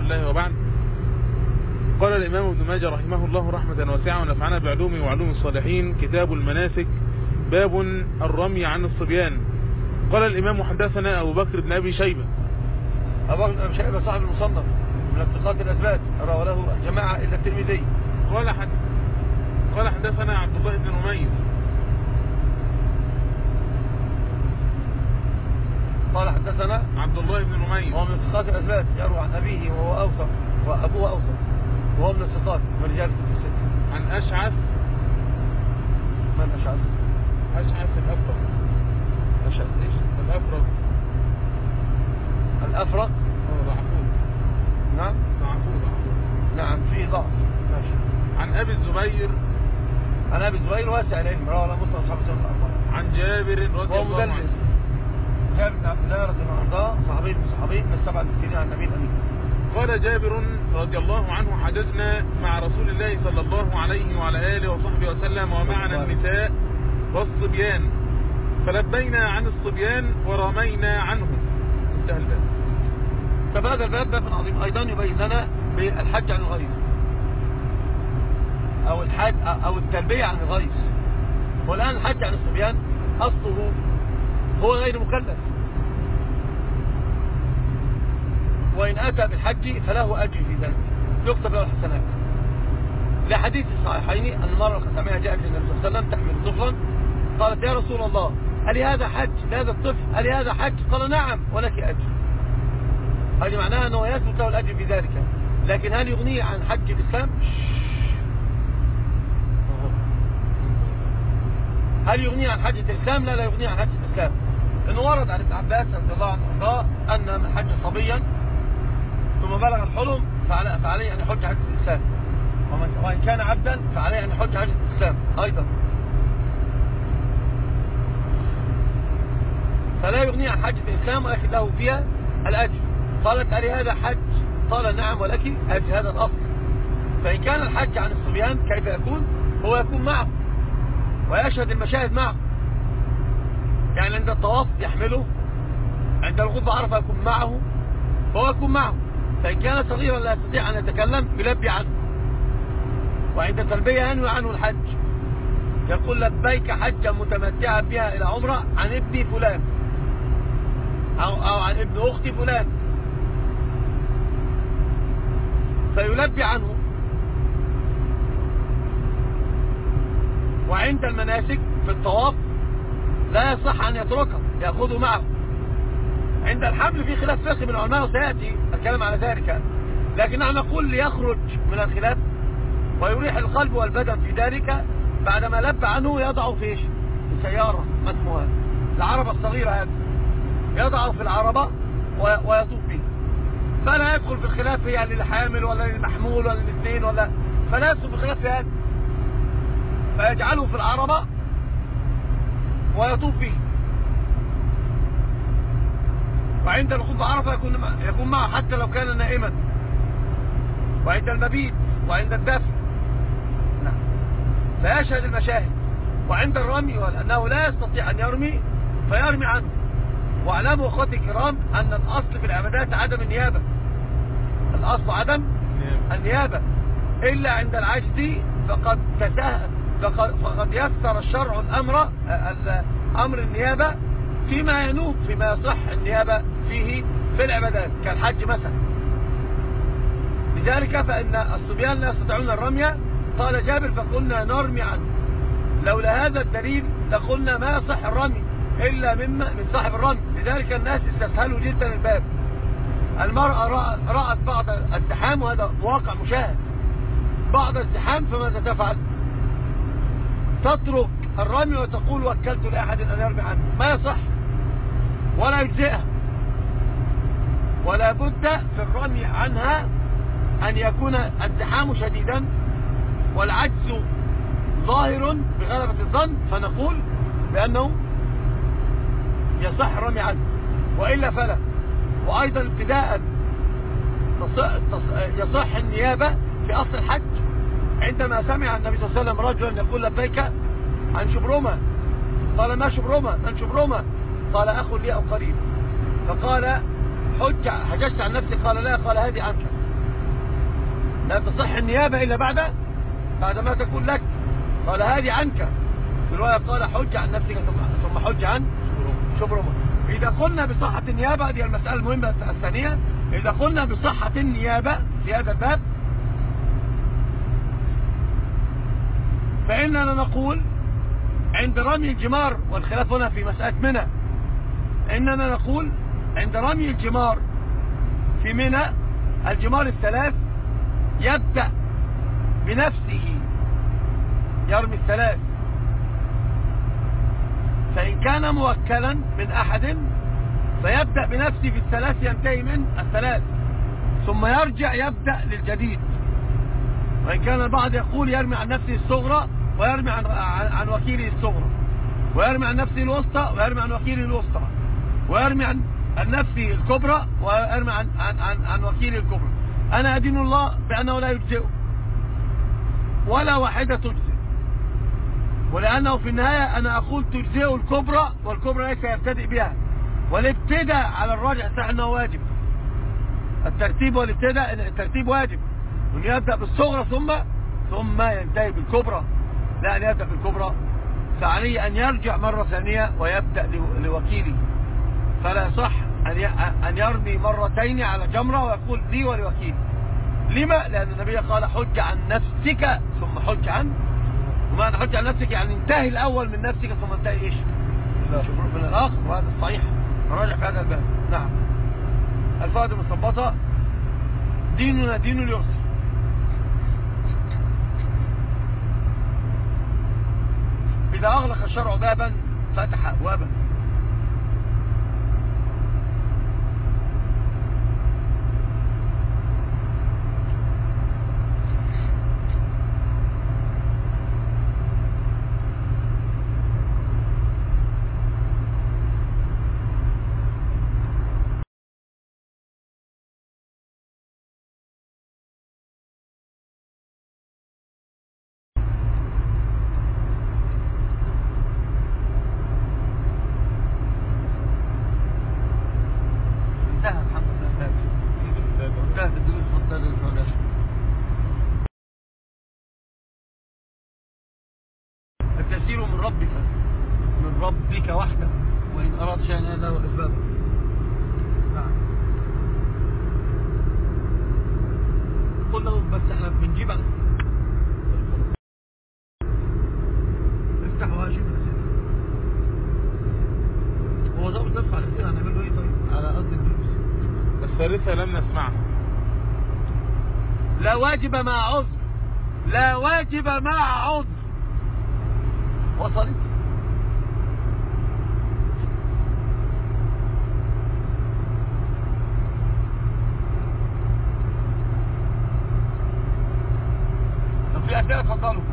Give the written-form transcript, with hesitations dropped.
الله وبعد. قال الإمام ابن ماجه رحمه الله رحمة واسعة ونفعنا بعلومه وعلوم الصالحين: كتاب المناسك، باب الرمي عن الصبيان. قال الإمام حدثنا أبو بكر بن أبي شيبة. أبو بكر بن أبي شيبة صاحب المصنف من الثقات الأثبات، روى له جماعة إلا الترمذي. قال حدثنا عبد الله بن نمير. قال حدثنا عبد الله بن نمير وهو من الثقات الأثبات، يروى عن أبيه وهو أوثق وأبوه أوثق، وهو من الثقات من رجال الكتب الستة. عن أشعث. من أشعث؟ أشعث الأفرق. أشعث إيش؟ الأفرق ضعفوه. نعم ضعفوه. نعم فيه ضعف. ماشي. عن أبي الزبير. عن أبي الزبير واسع العلم، روى له مسلم أصحاب السنة الأربعة. عن جابر رضي الله عنه. جابر بن عبد الله رضي الله عنه صحابي من صحابين من السبعة المسكينين عن النبي الأمين. قال جابر رضي الله عنه: حججنا مع رسول الله صلى الله عليه وعلى آله وصحبه وسلم ومعنا النساء والصبيان، فلبينا عن الصبيان ورمينا عنهم. انتهى الباب. طب هذا الباب باب عظيم أيضا يبين لنا بالحج عن الغيظ أو الحج أو التلبية عن الغيظ. والآن الحج عن الصبيان أصله هو غير مكلف، وإن أتى بالحج فله أجر في ذلك، يكتب له الحسنات. لحديث الصحيحين أن المرأة الختامية جاءت للنبي صلى الله عليه وسلم تحمل طفلا، قالت: يا رسول الله، هل هذا حج لهذا الطفل؟ هل هذا حج؟ قال: نعم ولك أجر. هذه معناها أنه يثبت له الأجر في ذلك، لكن هل يغنيه عن حج الإسلام؟ هل يغنيه عن حج الإسلام؟ لا يغنيه عن حج الإسلام. إنه ورد عن ابن عباس رضي الله عنه أن من حج صبيا ثم بلغ الحلم فعليه أن يحج حج الإسلام، وإن كان عبدا فعليه أن يحج حج الإسلام أيضا. فلا يغني عن حج الإسلام، ولكن له فيها الأجر. قالت: ألي هذا حج؟ قال: نعم ولك أجر. هذا الأصل. فإن كان الحج عن الصبيان كيف يكون؟ هو يكون معه ويشهد المشاهد معه، يعني عند الطواف يحمله، عند الوقوف بعرفة يكون معه، فهو يكون معه. فإن كان صغيرا لا يستطيع أن يتكلم يلبي عنه، وعند التلبية ينوي عنه الحج، يقول: لبيك حجا متمتعا بها إلى عمرة عن ابني فلان أو عن ابن أختي فلان، فيلبي عنه. وعند المناسك في الطواف لا يصح أن يتركه، يأخذه معه. عند الحمل في خلاف فقهي من العلماء وسيأتي الكلام على ذلك، لكن نحن نقول ليخرج من الخلاف ويريح القلب والبدن في ذلك. بعدما لب عنه يضعه في سيارة مسموها العربة الصغيرة هذه، يضعه في العربة ويطوف به، فلا يدخل في الخلاف هي للحامل ولا للمحمول ولا للاثنين ولا، فلا يدخل في الخلاف في هذا، فيجعله في العربة ويطوف به. وعند الوقوف بعرفة يكون معه حتى لو كان نائما، وعند المبيت وعند الدفن فيشهد المشاهد، وعند الرمي لأنه لا يستطيع أن يرمي فيرمي عنه. واعلموا أخوتي الكرام أن الأصل في العبادات عدم النيابة، الأصل عدم النيابة، إلا عند العجز فقد يسر الشرع أمر النيابة فيما ينوب، فيما يصح النيابة فيه في العبادات كالحج مثلا. لذلك فإن الصبيان لا يستطيعون الرمي، قال جابر: فقلنا نرمي عنه. لولا هذا الدليل لقلنا ما يصح الرمي إلا من صاحب الرمي. لذلك الناس استسهلوا جدا الباب. المرأة رأت بعض الزحام، وهذا واقع مشاهد، بعض الزحام، فماذا تفعل؟ تترك الرمي وتقول: وكلت لأحد أن يرمي عنه. ما يصح ولا يجزئها، ولا بد في الرمي عنها أن يكون الزحام شديدا والعجز ظاهر بغلبة الظن، فنقول بأنه يصح الرمي عنه، وإلا فلا. وأيضا ابتداء يصح النيابة في أصل الحج. عندما سمع النبي صلى الله عليه وسلم رجلا يقول: لبيك عن شبرمة، قال: ما شبرمة؟ من شبرمة؟ قال: أخ لي أو قريب. فقال: حججت عن نفسي؟ قال: لا. قال: هذه عنك. لا تصح النيابة إلا بعد ما تكون لك. قال هذه عنك. في الرواية قال حج عن نفسك ثم حج عن شبرمة. إذا قلنا بصحة النيابة، دي المسألة المهمة الثانية، إذا قلنا بصحة النيابة في هذا الباب فإننا نقول عند رمي الجمار، والخلاف هنا في مسألة منى، إننا نقول عند رمي الجمار في منى الجمار الثلاث يبدأ بنفسه يرمي الثلاث، فإن كان موكلا من أحد فيبدأ بنفسه في الثلاث ينتهي من الثلاث ثم يرجع يبدأ للجديد. وإن كان البعض يقول يرمي عن نفسه الصغرى ويرمي عن وكيله الصغرى، ويرمي عن نفسه الوسطى ويرمي عن وكيله الوسطى، ويرمي عن نفسه الكبرى ويرمي عن وكيله الكبرى. أنا أدين الله بأنه لا يجزئه ولا واحدة تجزئ، ولأنه في النهاية أنا أقول تجزئه الكبرى، والكبرى ليس يبتدئ بها، والابتداء على الراجح صح أنه واجب. الترتيب والابتداء الترتيب واجب، أن يبدأ بالصغرى ثم ينتهي بالكبرى، لا أن يبدأ بالكبرى، فعليه أن يرجع مرة ثانية ويبدأ لوكيله. فلا صح أن يرمي مرتين على جمرة ويقول لي ولوكيلي. لما؟ لأن النبي قال حج عن نفسك ثم حج عن، وما أن حج عن نفسك يعني انتهي الأول من نفسك ثم انتهي إيش؟ من الآخر، وهذا الصحيح راجع في هذا الباب. نعم. الفائدة المستنبطة: ديننا دين اليسر. إذا أغلق الشرع بابا فتح أبوابا. التيسير من ربك وحده، وإن أراد شيئا له أسبابه. نعم. قل له بس احنا بنجيب عن افتحوا هاشم هو ضابط نفسه على كده، هنعمل له ايه طيب؟ على قصد الدروس. الثالثة لم نسمعها. لا واجب مع عذر، لا واجب مع عذر. وصلت؟ لو في أسئلة اتفضلوا.